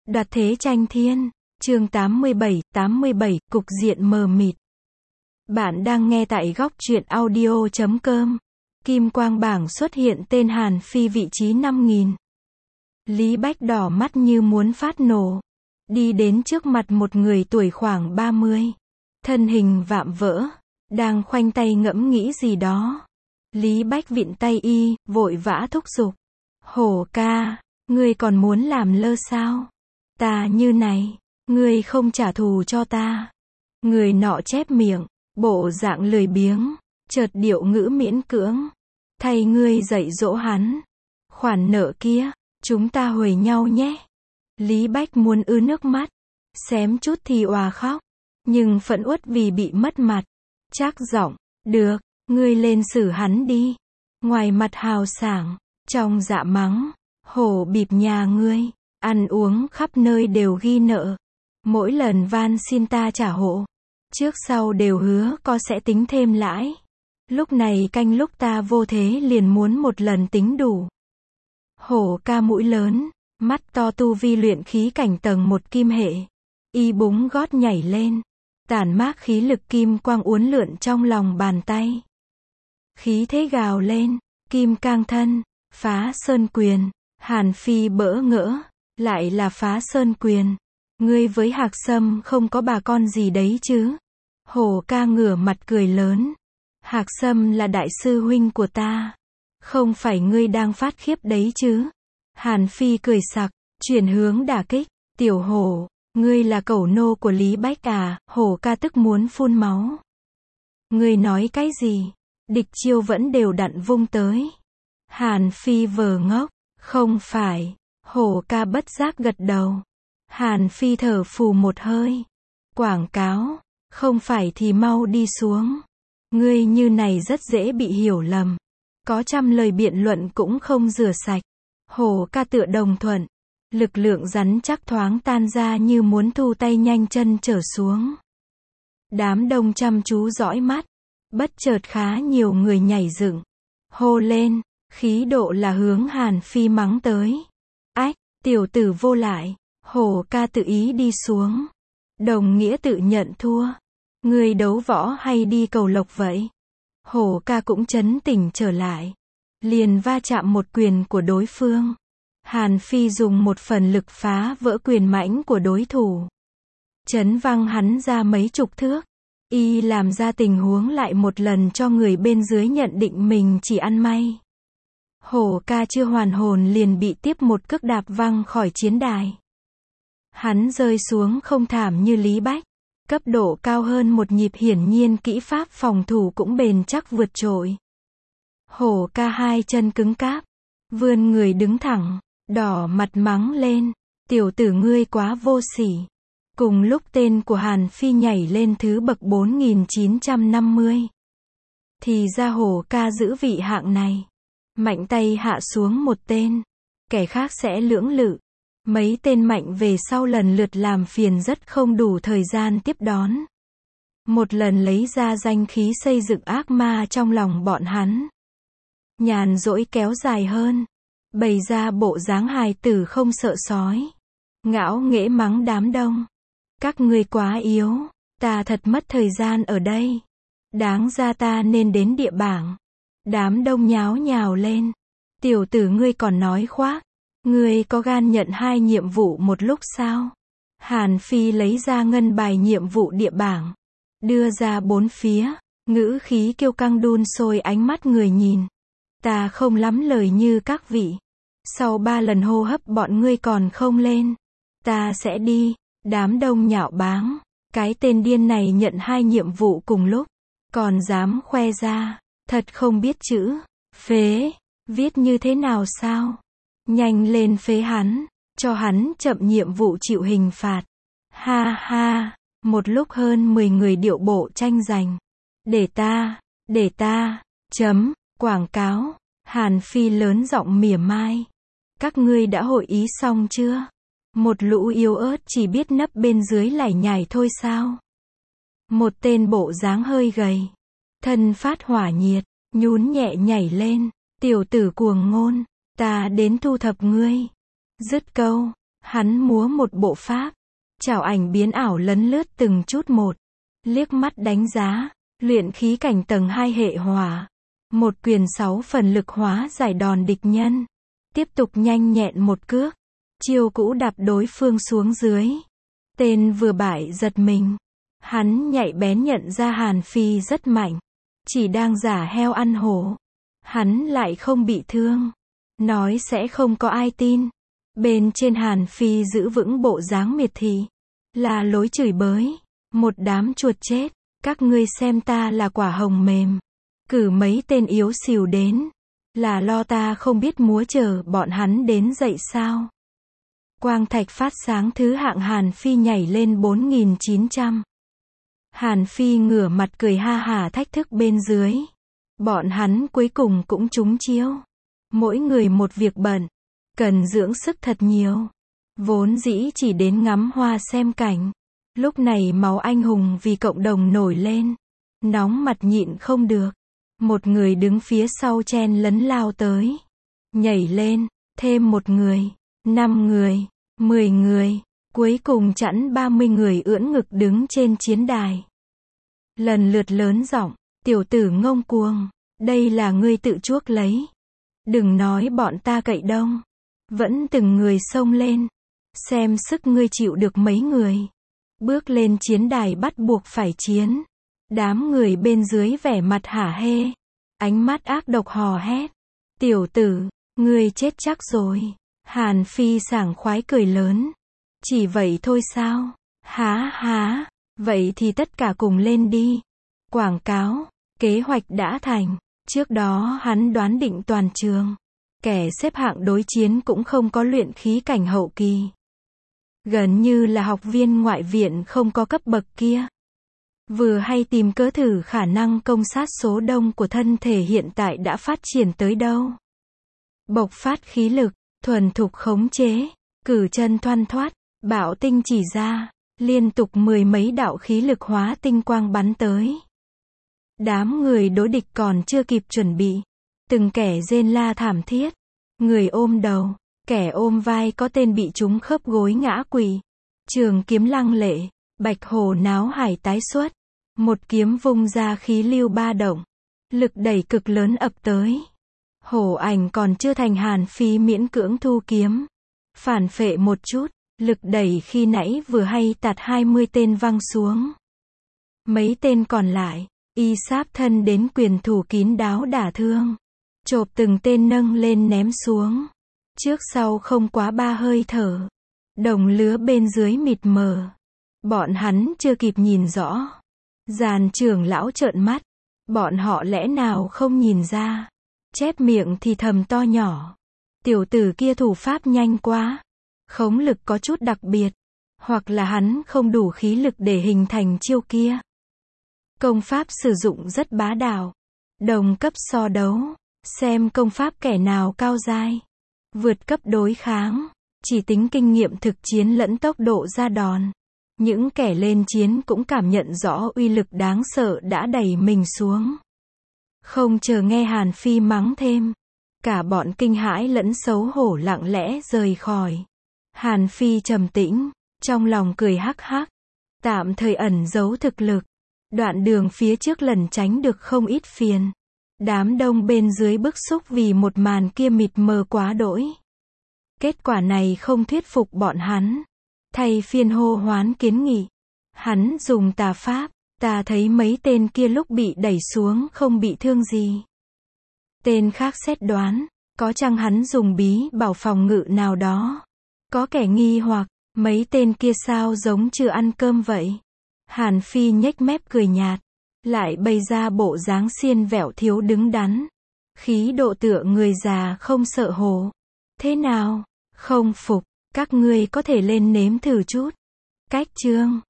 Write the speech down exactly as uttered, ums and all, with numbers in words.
Đoạt thế tranh thiên. Chương tám mươi bảy, tám mươi bảy, cục diện mờ mịt. Bạn đang nghe tại góc truyện audio chấm com. Kim quang bảng xuất hiện tên Hàn Phi vị trí năm nghìn. Lý Bách đỏ mắt như muốn phát nổ. Đi đến trước mặt một người tuổi khoảng ba mươi. Thân hình vạm vỡ. Đang khoanh tay ngẫm nghĩ gì đó. Lý Bách vịn tay y, vội vã thúc giục. Hổ ca, ngươi còn muốn làm lơ sao? Ta như này, ngươi không trả thù cho ta. Người nọ chép miệng, bộ dạng lười biếng, chợt điệu ngữ miễn cưỡng. Thay ngươi dạy dỗ hắn. Khoản nợ kia, chúng ta huề nhau nhé. Lý Bách muốn ư nước mắt, xém chút thì òa khóc, nhưng phẫn uất vì bị mất mặt. Chắc giọng, được, ngươi lên xử hắn đi. Ngoài mặt hào sảng, trong dạ mắng, hổ bịp nhà ngươi, ăn uống khắp nơi đều ghi nợ. Mỗi lần van xin ta trả hộ, trước sau đều hứa có sẽ tính thêm lãi. Lúc này canh lúc ta vô thế liền muốn một lần tính đủ. Hổ ca mũi lớn, mắt to tu vi luyện khí cảnh tầng một kim hệ. Y búng gót nhảy lên, tản mát khí lực kim quang uốn lượn trong lòng bàn tay. Khí thế gào lên, kim cang thân, phá sơn quyền. Hàn Phi bỡ ngỡ, lại là phá sơn quyền. Ngươi với Hạc Sâm không có bà con gì đấy chứ? Hổ ca ngửa mặt cười lớn. Hạc Sâm là đại sư huynh của ta. Không phải ngươi đang phát khiếp đấy chứ? Hàn Phi cười sặc, chuyển hướng đả kích. Tiểu hổ, ngươi là cẩu nô của Lý Bách à? Hổ ca tức muốn phun máu. Ngươi nói cái gì? Địch chiêu vẫn đều đặn vung tới. Hàn Phi vờ ngốc. Không phải. Hổ ca bất giác gật đầu. Hàn Phi thở phù một hơi. Quảng cáo. Không phải thì mau đi xuống. Ngươi như này rất dễ bị hiểu lầm. Có trăm lời biện luận cũng không rửa sạch. Hổ ca tựa đồng thuận. Lực lượng rắn chắc thoáng tan ra như muốn thu tay nhanh chân trở xuống. Đám đông chăm chú dõi mắt. Bất chợt khá nhiều người nhảy dựng. Hô lên. Khí độ là hướng Hàn Phi mắng tới. Ách, tiểu tử vô lại. Hổ ca tự ý đi xuống. Đồng nghĩa tự nhận thua. Người đấu võ hay đi cầu lộc vậy? Hổ ca cũng chấn tỉnh trở lại. Liền va chạm một quyền của đối phương. Hàn Phi dùng một phần lực phá vỡ quyền mãnh của đối thủ. Chấn văng hắn ra mấy chục thước. Y làm ra tình huống lại một lần cho người bên dưới nhận định mình chỉ ăn may. Hổ ca chưa hoàn hồn liền bị tiếp một cước đạp văng khỏi chiến đài. Hắn rơi xuống không thảm như Lý Bách. Cấp độ cao hơn một nhịp, hiển nhiên kỹ pháp phòng thủ cũng bền chắc vượt trội. Hổ ca hai chân cứng cáp, vươn người đứng thẳng, đỏ mặt mắng lên. Tiểu tử ngươi quá vô sỉ. Cùng lúc tên của Hàn Phi nhảy lên thứ bậc bốn nghìn chín trăm năm mươi. Thì ra hổ ca giữ vị hạng này. Mạnh tay hạ xuống một tên, kẻ khác sẽ lưỡng lự. Mấy tên mạnh về sau lần lượt làm phiền rất không đủ thời gian tiếp đón. Một lần lấy ra danh khí xây dựng ác ma trong lòng bọn hắn. Nhàn rỗi kéo dài hơn, bày ra bộ dáng hài tử không sợ sói. Ngạo nghễ mắng đám đông. Các ngươi quá yếu, ta thật mất thời gian ở đây. Đáng ra ta nên đến địa bảng. Đám đông nháo nhào lên. Tiểu tử ngươi còn nói khoác. Ngươi có gan nhận hai nhiệm vụ một lúc sao? Hàn Phi lấy ra ngân bài nhiệm vụ địa bảng. Đưa ra bốn phía. Ngữ khí kiêu căng đun sôi ánh mắt người nhìn. Ta không lắm lời như các vị. Sau ba lần hô hấp bọn ngươi còn không lên. Ta sẽ đi. Đám đông nhạo báng. Cái tên điên này nhận hai nhiệm vụ cùng lúc. Còn dám khoe ra. Thật không biết chữ. Phế. Viết như thế nào sao? Nhanh lên phế hắn. Cho hắn chậm nhiệm vụ chịu hình phạt. Ha ha. Một lúc hơn mười người điệu bộ tranh giành. Để ta. Để ta. Chấm. Quảng cáo. Hàn Phi lớn giọng mỉa mai. Các ngươi đã hội ý xong chưa? Một lũ yếu ớt chỉ biết nấp bên dưới lải nhải thôi sao? Một tên bộ dáng hơi gầy. Thân phát hỏa nhiệt. Nhún nhẹ nhảy lên. Tiểu tử cuồng ngôn. Ta đến thu thập ngươi. Dứt câu. Hắn múa một bộ pháp, trảo ảnh biến ảo lấn lướt từng chút một, liếc mắt đánh giá, luyện khí cảnh tầng hai hệ hỏa. Một quyền sáu phần lực hóa giải đòn địch nhân. Tiếp tục nhanh nhẹn một cước, chiêu cũ đạp đối phương xuống dưới. Tên vừa bại giật mình. Hắn nhạy bén nhận ra Hàn Phi rất mạnh. Chỉ đang giả heo ăn hổ. Hắn lại không bị thương. Nói sẽ không có ai tin. Bên trên Hàn Phi giữ vững bộ dáng miệt thị. Là lối chửi bới. Một đám chuột chết. Các ngươi xem ta là quả hồng mềm. Cử mấy tên yếu xìu đến. Là lo ta không biết múa chờ bọn hắn đến dậy sao. Quang thạch phát sáng thứ hạng Hàn Phi nhảy lên bốn nghìn chín trăm. Hàn Phi ngửa mặt cười ha hả thách thức bên dưới. Bọn hắn cuối cùng cũng trúng chiêu. Mỗi người một việc bận. Cần dưỡng sức thật nhiều. Vốn dĩ chỉ đến ngắm hoa xem cảnh. Lúc này máu anh hùng vì cộng đồng nổi lên. Nóng mặt nhịn không được. Một người đứng phía sau chen lấn lao tới. Nhảy lên, thêm một người, năm người, mười người, cuối cùng chẵn ba mươi người ưỡn ngực đứng trên chiến đài. Lần lượt lớn giọng, tiểu tử ngông cuồng, đây là ngươi tự chuốc lấy. Đừng nói bọn ta cậy đông. Vẫn từng người xông lên. Xem sức ngươi chịu được mấy người. Bước lên chiến đài bắt buộc phải chiến. Đám người bên dưới vẻ mặt hả hê. Ánh mắt ác độc hò hét. Tiểu tử, ngươi chết chắc rồi. Hàn Phi sảng khoái cười lớn. Chỉ vậy thôi sao? Há há, vậy thì tất cả cùng lên đi. Quảng cáo, kế hoạch đã thành. Trước đó hắn đoán định toàn trường. Kẻ xếp hạng đối chiến cũng không có luyện khí cảnh hậu kỳ. Gần như là học viên ngoại viện không có cấp bậc kia. Vừa hay tìm cớ thử khả năng công sát số đông của thân thể hiện tại đã phát triển tới đâu. Bộc phát khí lực, thuần thục khống chế, cử chân thoăn thoắt, bạo tinh chỉ ra, liên tục mười mấy đạo khí lực hóa tinh quang bắn tới. Đám người đối địch còn chưa kịp chuẩn bị. Từng kẻ rên la thảm thiết. Người ôm đầu, kẻ ôm vai có tên bị trúng khớp gối ngã quỵ. Trường kiếm lăng lệ, bạch hổ náo hải tái xuất. Một kiếm vung ra khí lưu ba động. Lực đẩy cực lớn ập tới. Hổ ảnh còn chưa thành Hàn Phi miễn cưỡng thu kiếm. Phản phệ một chút, lực đẩy khi nãy vừa hay tạt hai mươi tên văng xuống. Mấy tên còn lại, y sáp thân đến quyền thủ kín đáo đả thương. Chộp từng tên nâng lên ném xuống. Trước sau không quá ba hơi thở. Đồng lứa bên dưới mịt mờ. Bọn hắn chưa kịp nhìn rõ. Giàn trưởng lão trợn mắt. Bọn họ lẽ nào không nhìn ra. Chép miệng thì thầm to nhỏ. Tiểu tử kia thủ pháp nhanh quá. Khống lực có chút đặc biệt. Hoặc là hắn không đủ khí lực để hình thành chiêu kia. Công pháp sử dụng rất bá đạo. Đồng cấp so đấu. Xem công pháp kẻ nào cao dai. Vượt cấp đối kháng. Chỉ tính kinh nghiệm thực chiến lẫn tốc độ ra đòn. Những kẻ lên chiến cũng cảm nhận rõ uy lực đáng sợ đã đẩy mình xuống. Không chờ nghe Hàn Phi mắng thêm. Cả bọn kinh hãi lẫn xấu hổ lặng lẽ rời khỏi. Hàn Phi trầm tĩnh, trong lòng cười hắc hắc. Tạm thời ẩn giấu thực lực. Đoạn đường phía trước lần tránh được không ít phiền. Đám đông bên dưới bức xúc vì một màn kia mịt mờ quá đỗi. Kết quả này không thuyết phục bọn hắn. Thay phiên hô hoán kiến nghị. Hắn dùng tà pháp, ta thấy mấy tên kia lúc bị đẩy xuống không bị thương gì. Tên khác xét đoán, có chăng hắn dùng bí bảo phòng ngự nào đó. Có kẻ nghi hoặc, mấy tên kia sao giống chưa ăn cơm vậy. Hàn Phi nhếch mép cười nhạt, lại bày ra bộ dáng xiên vẹo thiếu đứng đắn. Khí độ tựa người già không sợ hổ. Thế nào, không phục, các ngươi có thể lên nếm thử chút. Cách chương